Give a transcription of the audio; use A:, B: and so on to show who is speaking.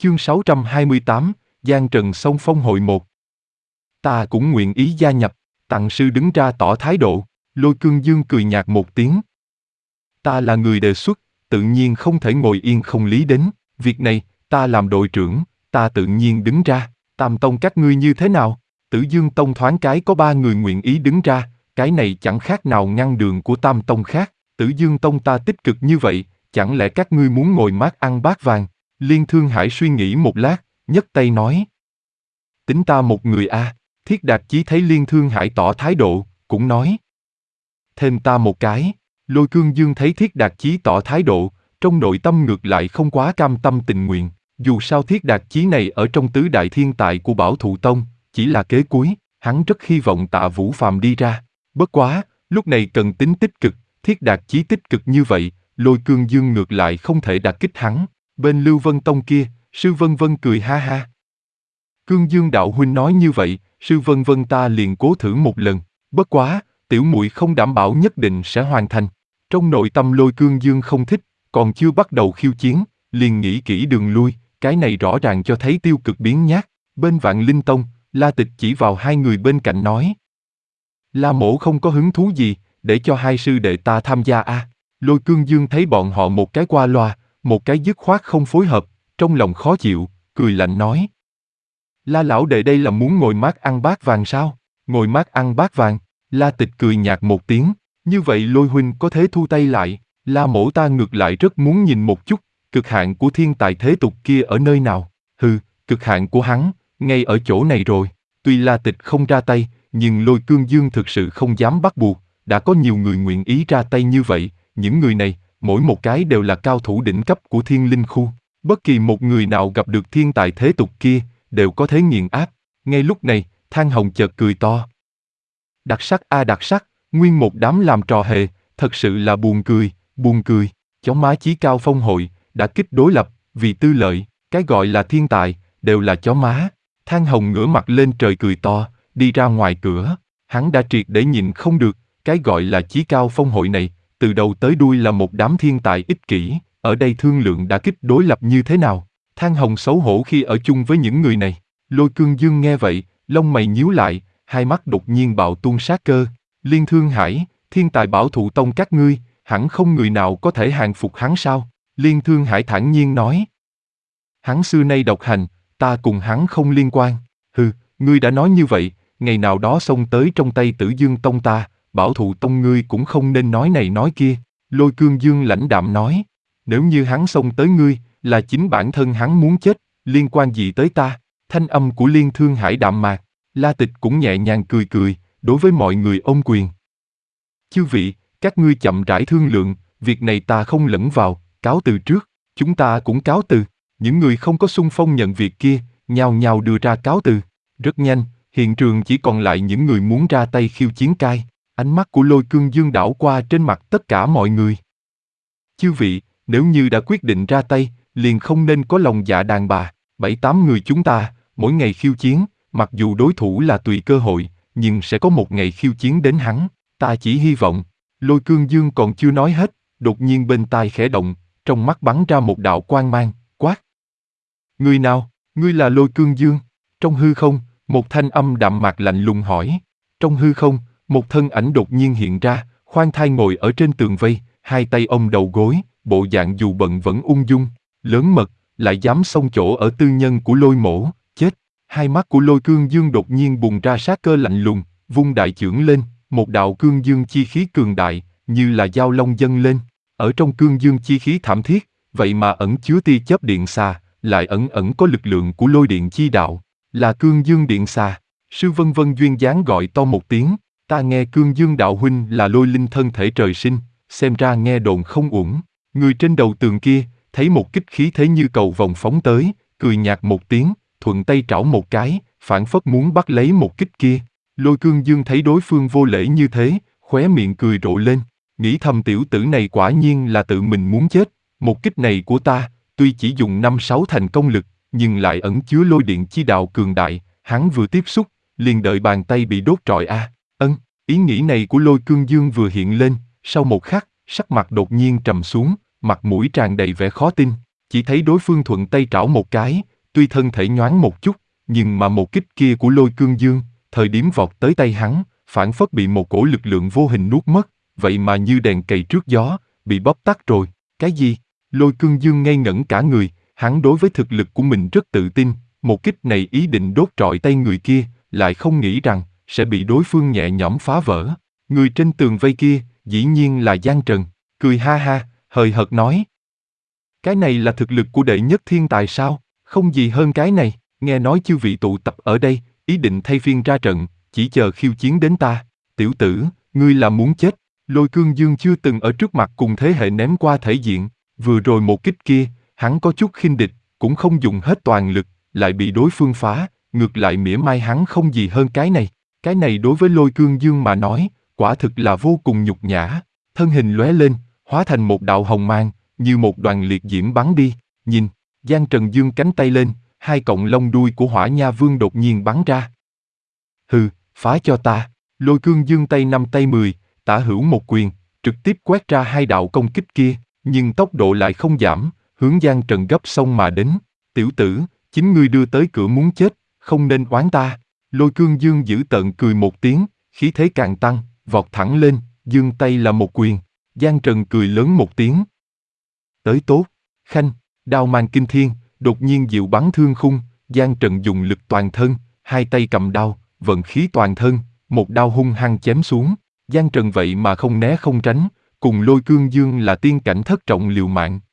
A: Chương 628, Giang Trần Song Phong hội 1. Ta cũng nguyện ý gia nhập, Tặng sư đứng ra tỏ thái độ, Lôi Cương Dương cười nhạt một tiếng. Ta là người đề xuất, tự nhiên không thể ngồi yên không lý đến, việc này, ta làm đội trưởng, ta tự nhiên đứng ra, Tam Tông các ngươi như thế nào? Tử Dương Tông thoáng cái có 3 người nguyện ý đứng ra, cái này chẳng khác nào ngăn đường của Tam Tông khác, Tử Dương Tông ta tích cực như vậy, chẳng lẽ các ngươi muốn ngồi mát ăn bát vàng? Liên Thương Hải suy nghĩ một lát, nhấc tay nói. Tính ta một người a. Thiết Đạt Chí thấy Liên Thương Hải tỏ thái độ, cũng nói. Thêm ta một cái. Lôi Cương Dương thấy Thiết Đạt Chí tỏ thái độ, trong nội tâm ngược lại không quá cam tâm tình nguyện. Dù sao Thiết Đạt Chí này ở trong tứ đại thiên tài của Bảo Thụ Tông, chỉ là kế cuối, hắn rất hy vọng Tạ Vũ Phàm đi ra. Bất quá, lúc này cần tính tích cực, Thiết Đạt Chí tích cực như vậy, Lôi Cương Dương ngược lại không thể đả kích hắn. Bên Lưu Vân Tông kia, Sư Vân Vân cười ha ha. Cương Dương đạo huynh nói như vậy, Sư Vân Vân ta liền cố thử một lần. Bất quá, tiểu muội không đảm bảo nhất định sẽ hoàn thành. Trong nội tâm Lôi Cương Dương không thích, còn chưa bắt đầu khiêu chiến, liền nghĩ kỹ đường lui, cái này rõ ràng cho thấy tiêu cực biến nhát. Bên Vạn Linh Tông, La Tịch chỉ vào hai người bên cạnh nói. La mổ không có hứng thú gì, để cho hai sư đệ ta tham gia a. Lôi Cương Dương thấy bọn họ một cái qua loa, một cái dứt khoát không phối hợp, trong lòng khó chịu, cười lạnh nói. La lão đệ đây là muốn ngồi mát ăn bát vàng sao? Ngồi mát ăn bát vàng? La Tịch cười nhạt một tiếng, như vậy Lôi huynh có thể thu tay lại, La mổ ta ngược lại rất muốn nhìn một chút, cực hạn của thiên tài thế tục kia ở nơi nào? Hừ, cực hạn của hắn, ngay ở chỗ này rồi. Tuy La Tịch không ra tay, nhưng Lôi Cương Dương thực sự không dám bắt buộc, đã có nhiều người nguyện ý ra tay như vậy, những người này, mỗi một cái đều là cao thủ đỉnh cấp của Thiên Linh Khu. Bất kỳ một người nào gặp được thiên tài thế tục kia, đều có thể nghiền áp. Ngay lúc này, Thang Hồng chợt cười to. Đặc sắc a đặc sắc, nguyên một đám làm trò hề, thật sự là buồn cười, buồn cười. Chó má chí cao phong hội, đã kích đối lập, vì tư lợi, cái gọi là thiên tài, đều là chó má. Thang Hồng ngửa mặt lên trời cười to, đi ra ngoài cửa. Hắn đã triệt để nhịn không được, cái gọi là chí cao phong hội này, từ đầu tới đuôi là một đám thiên tài ích kỷ, ở đây thương lượng đã kích đối lập như thế nào. Thang Hồng xấu hổ khi ở chung với những người này. Lôi Cương Dương nghe vậy, lông mày nhíu lại, hai mắt đột nhiên bạo tuôn sát cơ. Liên Thương Hải, thiên tài Bảo Thụ Tông các ngươi, hẳn không người nào có thể hàng phục hắn sao? Liên Thương Hải thản nhiên nói. Hắn xưa nay độc hành, ta cùng hắn không liên quan. Hừ, ngươi đã nói như vậy, ngày nào đó xông tới trong tay Tử Dương Tông ta, Bảo Thụ Tông ngươi cũng không nên nói này nói kia. Lôi Cương Dương lãnh đạm nói. Nếu như hắn xông tới ngươi, là chính bản thân hắn muốn chết, liên quan gì tới ta? Thanh âm của Liên Thương Hải đạm mạc, La Tịch cũng nhẹ nhàng cười cười, đối với mọi người ôm quyền. Chư vị, các ngươi chậm rãi thương lượng, việc này ta không lẫn vào, cáo từ trước, chúng ta cũng cáo từ. Những người không có xung phong nhận việc kia, nhao nhao đưa ra cáo từ. Rất nhanh, hiện trường chỉ còn lại những người muốn ra tay khiêu chiến cai. Ánh mắt của Lôi Cương Dương đảo qua trên mặt tất cả mọi người. Chư vị, nếu như đã quyết định ra tay, liền không nên có lòng dạ đàn bà. 7-8 người chúng ta, mỗi ngày khiêu chiến, mặc dù đối thủ là tùy cơ hội, nhưng sẽ có một ngày khiêu chiến đến hắn. Ta chỉ hy vọng. Lôi Cương Dương còn chưa nói hết, đột nhiên bên tai khẽ động, trong mắt bắn ra một đạo quang mang, quát. Người nào? Ngươi là Lôi Cương Dương? Trong hư không, một thanh âm đạm mạc lạnh lùng hỏi. Trong hư không, một thân ảnh đột nhiên hiện ra, khoan thai ngồi ở trên tường vây, hai tay ôm đầu gối, bộ dạng dù bận vẫn ung dung, lớn mật, lại dám xông chỗ ở tư nhân của Lôi mổ, chết. Hai mắt của Lôi Cương Dương đột nhiên bùng ra sát cơ lạnh lùng, vung đại chưởng lên, một đạo cương dương chi khí cường đại, như là dao long dâng lên. Ở trong cương dương chi khí thảm thiết, vậy mà ẩn chứa tia chớp điện xà, lại ẩn ẩn có lực lượng của lôi điện chi đạo, là cương dương điện xà. Sư Vân Vân duyên dáng gọi to một tiếng, ta nghe cương dương đạo huynh là lôi linh thân thể trời sinh, xem ra nghe đồn không uổng. Người trên đầu tường kia, thấy một kích khí thế như cầu vồng phóng tới, cười nhạt một tiếng, thuận tay trảo một cái, phảng phất muốn bắt lấy một kích kia. Lôi Cương Dương thấy đối phương vô lễ như thế, khóe miệng cười rộ lên, nghĩ thầm tiểu tử này quả nhiên là tự mình muốn chết. Một kích này của ta, tuy chỉ dùng 5-6 thành công lực, nhưng lại ẩn chứa lôi điện chi đạo cường đại, hắn vừa tiếp xúc, liền đợi bàn tay bị đốt trọi a. Ý nghĩ này của Lôi Cương Dương vừa hiện lên, sau một khắc, sắc mặt đột nhiên trầm xuống, mặt mũi tràn đầy vẻ khó tin. chỉ thấy đối phương thuận tay trảo một cái, tuy thân thể nhoáng một chút, nhưng mà một kích kia của Lôi Cương Dương, thời điểm vọt tới tay hắn, phảng phất bị một cổ lực lượng vô hình nuốt mất, vậy mà như đèn cày trước gió, bị bóp tắt rồi. Cái gì? Lôi Cương Dương ngây ngẩn cả người, hắn đối với thực lực của mình rất tự tin, một kích này ý định đốt trọi tay người kia, lại không nghĩ rằng sẽ bị đối phương nhẹ nhõm phá vỡ. Người trên tường vây kia, dĩ nhiên là Giang Trần, cười ha ha, hời hợt nói. Cái này là thực lực của đệ nhất thiên tài sao? Không gì hơn cái này, nghe nói chư vị tụ tập ở đây, ý định thay phiên ra trận, chỉ chờ khiêu chiến đến ta. Tiểu tử, ngươi là muốn chết. Lôi Cương Dương chưa từng ở trước mặt cùng thế hệ ném qua thể diện, vừa rồi một kích kia, hắn có chút khinh địch, cũng không dùng hết toàn lực, lại bị đối phương phá, ngược lại mỉa mai hắn không gì hơn cái này. Cái này đối với Lôi Cương Dương mà nói, quả thực là vô cùng nhục nhã. Thân hình lóe lên, hóa thành một đạo hồng mang, như một đoàn liệt diễm bắn đi. Nhìn, Giang Trần giương cánh tay lên, hai cọng lông đuôi của Hỏa Nha Vương đột nhiên bắn ra. Hừ, phá cho ta. Lôi Cương Dương tay 5 tay 10, tả hữu một quyền, trực tiếp quét ra hai đạo công kích kia, nhưng tốc độ lại không giảm, hướng Giang Trần gấp sông mà đến. Tiểu tử, chính ngươi đưa tới cửa muốn chết, không nên oán ta. Lôi Cương Dương dữ tợn cười một tiếng, khí thế càng tăng, vọt thẳng lên, giương tay là một quyền. Giang Trần cười lớn một tiếng. Tới tốt, khanh, đao mang kinh thiên, đột nhiên diệu bắn thương khung, Giang Trần dùng lực toàn thân, hai tay cầm đao, vận khí toàn thân, một đao hung hăng chém xuống. Giang Trần vậy mà không né không tránh, cùng Lôi Cương Dương là tiên cảnh thất trọng liều mạng.